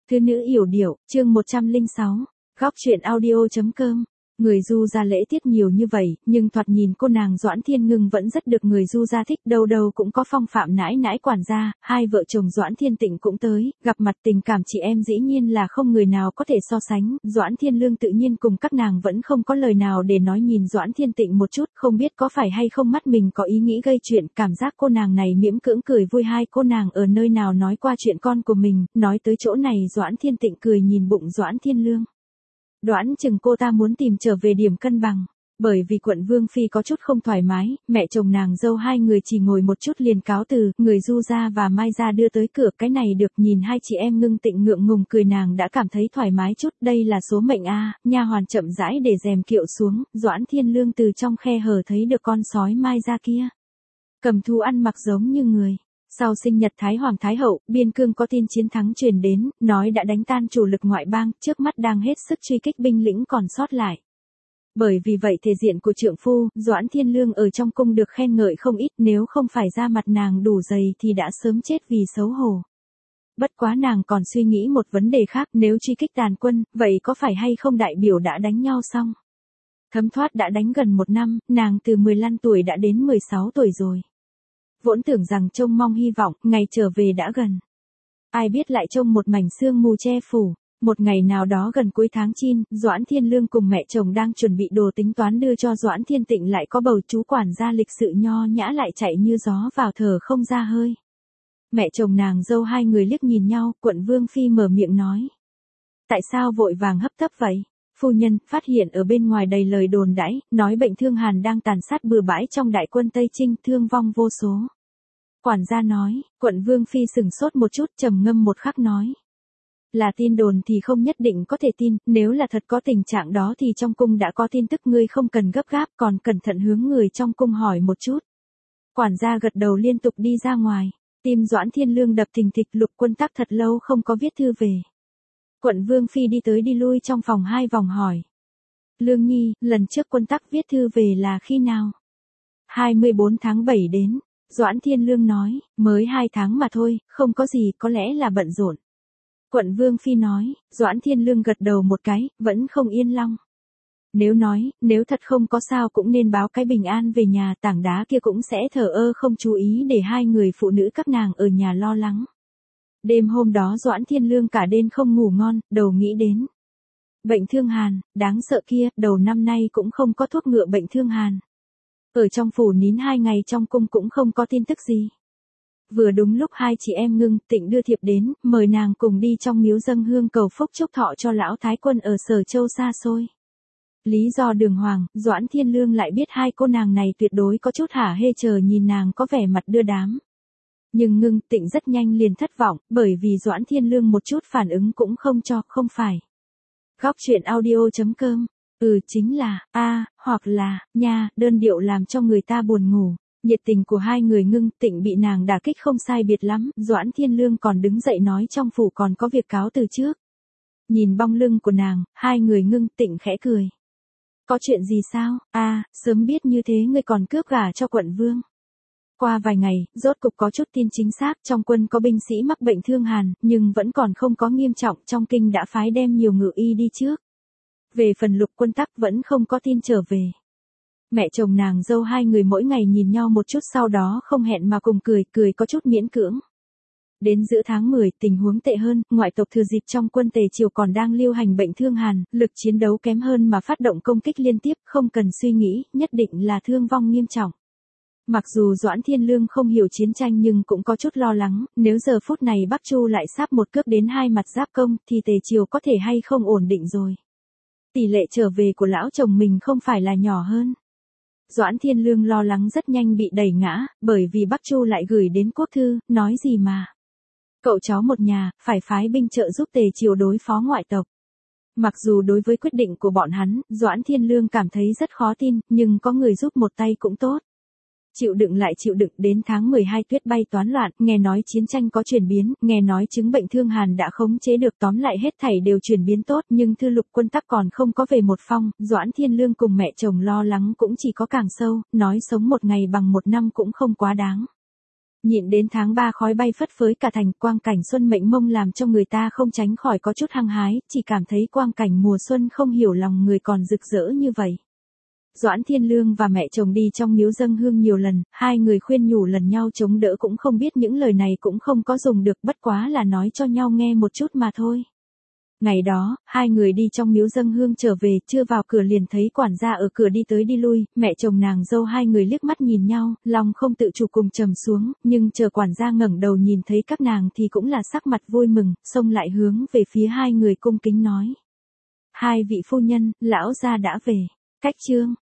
Thư nữ yểu điệu, chương 106, góc truyện audio.com. Người Du Gia lễ tiết nhiều như vậy, nhưng thoạt nhìn cô nàng Doãn Thiên Ngưng vẫn rất được người Du Gia thích, đâu đâu cũng có phong phạm nãi nãi quản gia, hai vợ chồng Doãn Thiên Tịnh cũng tới, gặp mặt tình cảm chị em dĩ nhiên là không người nào có thể so sánh, Doãn Thiên Lương tự nhiên cùng các nàng vẫn không có lời nào để nói, nhìn Doãn Thiên Tịnh một chút, không biết có phải hay không mắt mình có ý nghĩ gây chuyện, cảm giác cô nàng này miễn cưỡng cười vui. Hai cô nàng ở nơi nào nói qua chuyện con của mình, nói tới chỗ này Doãn Thiên Tịnh cười nhìn bụng Doãn Thiên Lương. Đoán chừng cô ta muốn tìm trở về điểm cân bằng, bởi vì quận Vương Phi có chút không thoải mái, mẹ chồng nàng dâu hai người chỉ ngồi một chút liền cáo từ, người Du Gia và Mai Gia đưa tới cửa, cái này được, nhìn hai chị em Ngưng Tịnh ngượng ngùng cười, nàng đã cảm thấy thoải mái chút, đây là số mệnh a. Nha hoàn chậm rãi để rèm kiệu xuống, Doãn Thiên Lương từ trong khe hở thấy được con sói Mai Gia kia, cầm thú ăn mặc giống như người. Sau sinh nhật Thái Hoàng Thái Hậu, biên cương có tin chiến thắng truyền đến, nói đã đánh tan chủ lực ngoại bang, trước mắt đang hết sức truy kích binh lĩnh còn sót lại. Bởi vì vậy thể diện của trượng phu, Doãn Thiên Lương ở trong cung được khen ngợi không ít, nếu không phải da mặt nàng đủ dày thì đã sớm chết vì xấu hổ. Bất quá nàng còn suy nghĩ một vấn đề khác, nếu truy kích tàn quân, vậy có phải hay không đại biểu đã đánh nhau xong? Thấm thoát đã đánh gần 1 năm, nàng từ 15 tuổi đã đến 16 tuổi rồi. Vốn tưởng rằng trông mong hy vọng, ngày trở về đã gần. Ai biết lại trông một mảnh sương mù che phủ. Một ngày nào đó gần cuối tháng Chin, Doãn Thiên Lương cùng mẹ chồng đang chuẩn bị đồ tính toán đưa cho Doãn Thiên Tịnh, lại có bầu chú quản gia lịch sự nho nhã lại chạy như gió vào, thở không ra hơi. Mẹ chồng nàng dâu hai người liếc nhìn nhau, quận Vương Phi mở miệng nói. Tại sao vội vàng hấp tấp vậy? Phu nhân, phát hiện ở bên ngoài đầy lời đồn đãi, nói bệnh thương hàn đang tàn sát bừa bãi trong đại quân Tây Trinh, thương vong vô số. Quản gia nói, quận Vương Phi sửng sốt một chút, trầm ngâm một khắc nói. Là tin đồn thì không nhất định có thể tin, nếu là thật có tình trạng đó thì trong cung đã có tin tức, ngươi không cần gấp gáp, còn cẩn thận hướng người trong cung hỏi một chút. Quản gia gật đầu liên tục đi ra ngoài, tim Doãn Thiên Lương đập thình thịch. Lục Quân Tắc thật lâu không có viết thư về. Quận Vương Phi đi tới đi lui trong phòng 2 vòng hỏi. Lương Nhi, lần trước Quân Tắc viết thư về là khi nào? 24 tháng 7 đến. Doãn Thiên Lương nói, mới 2 tháng mà thôi, không có gì, có lẽ là bận rộn. Quận Vương Phi nói, Doãn Thiên Lương gật đầu một cái, vẫn không yên lòng. Nếu thật không có sao cũng nên báo cái bình an về nhà, tảng đá kia cũng sẽ thờ ơ không chú ý để hai người phụ nữ các nàng ở nhà lo lắng. Đêm hôm đó Doãn Thiên Lương cả đêm không ngủ ngon, đầu nghĩ đến. Bệnh thương hàn, đáng sợ kia, đầu năm nay cũng không có thuốc ngựa bệnh thương hàn. Ở trong phủ nín 2 ngày, trong cung cũng không có tin tức gì. Vừa đúng lúc hai chị em Ngưng Tịnh đưa thiệp đến, mời nàng cùng đi trong miếu dâng hương cầu phúc chúc thọ cho lão thái quân ở Sở Châu xa xôi. Lý do đường hoàng, Doãn Thiên Lương lại biết hai cô nàng này tuyệt đối có chút hả hê, chờ nhìn nàng có vẻ mặt đưa đám. Nhưng Ngưng Tịnh rất nhanh liền thất vọng, bởi vì Doãn Thiên Lương một chút phản ứng cũng không cho, không phải. Góc truyện audio.com, chính là, hoặc là, nha, đơn điệu làm cho người ta buồn ngủ. Nhiệt tình của hai người Ngưng Tịnh bị nàng đả kích không sai biệt lắm, Doãn Thiên Lương còn đứng dậy nói trong phủ còn có việc cáo từ trước. Nhìn bóng lưng của nàng, hai người Ngưng Tịnh khẽ cười. Có chuyện gì sao? Sớm biết như thế ngươi còn cướp gả cho quận vương. Qua vài ngày, rốt cục có chút tin chính xác, trong quân có binh sĩ mắc bệnh thương hàn, nhưng vẫn còn không có nghiêm trọng, trong kinh đã phái đem nhiều ngự y đi trước. Về phần Lục Quân Tắc vẫn không có tin trở về. Mẹ chồng nàng dâu hai người mỗi ngày nhìn nhau một chút, sau đó không hẹn mà cùng cười có chút miễn cưỡng. Đến giữa tháng 10, tình huống tệ hơn, ngoại tộc thừa dịp trong quân Tề Triều còn đang lưu hành bệnh thương hàn, lực chiến đấu kém hơn mà phát động công kích liên tiếp, không cần suy nghĩ, nhất định là thương vong nghiêm trọng. Mặc dù Doãn Thiên Lương không hiểu chiến tranh nhưng cũng có chút lo lắng, nếu giờ phút này Bắc Chu lại sáp một cước đến 2 mặt giáp công, thì Tề Triều có thể hay không ổn định rồi. Tỷ lệ trở về của lão chồng mình không phải là nhỏ hơn. Doãn Thiên Lương lo lắng rất nhanh bị đẩy ngã, bởi vì Bắc Chu lại gửi đến quốc thư, nói gì mà. Cậu cháu một nhà, phải phái binh trợ giúp Tề Triều đối phó ngoại tộc. Mặc dù đối với quyết định của bọn hắn, Doãn Thiên Lương cảm thấy rất khó tin, nhưng có người giúp một tay cũng tốt. Chịu đựng lại chịu đựng, đến tháng 12 tuyết bay toán loạn, nghe nói chiến tranh có chuyển biến, nghe nói chứng bệnh thương hàn đã khống chế được, tóm lại hết thảy đều chuyển biến tốt, nhưng thư Lục Quân Tắc còn không có về một phong, Doãn Thiên Lương cùng mẹ chồng lo lắng cũng chỉ có càng sâu, nói sống 1 ngày bằng 1 năm cũng không quá đáng. Nhịn đến tháng 3 khói bay phất phới cả thành, quang cảnh xuân mệnh mông làm cho người ta không tránh khỏi có chút hăng hái, chỉ cảm thấy quang cảnh mùa xuân không hiểu lòng người còn rực rỡ như vậy. Doãn Thiên Lương và mẹ chồng đi trong miếu dâng hương nhiều lần, hai người khuyên nhủ lần nhau chống đỡ cũng không biết những lời này cũng không có dùng được, bất quá là nói cho nhau nghe một chút mà thôi. Ngày đó, hai người đi trong miếu dâng hương trở về, chưa vào cửa liền thấy quản gia ở cửa đi tới đi lui, mẹ chồng nàng dâu hai người liếc mắt nhìn nhau, lòng không tự chủ cùng trầm xuống, nhưng chờ quản gia ngẩng đầu nhìn thấy các nàng thì cũng là sắc mặt vui mừng, xông lại hướng về phía hai người cung kính nói. Hai vị phu nhân, lão gia đã về. Cách chương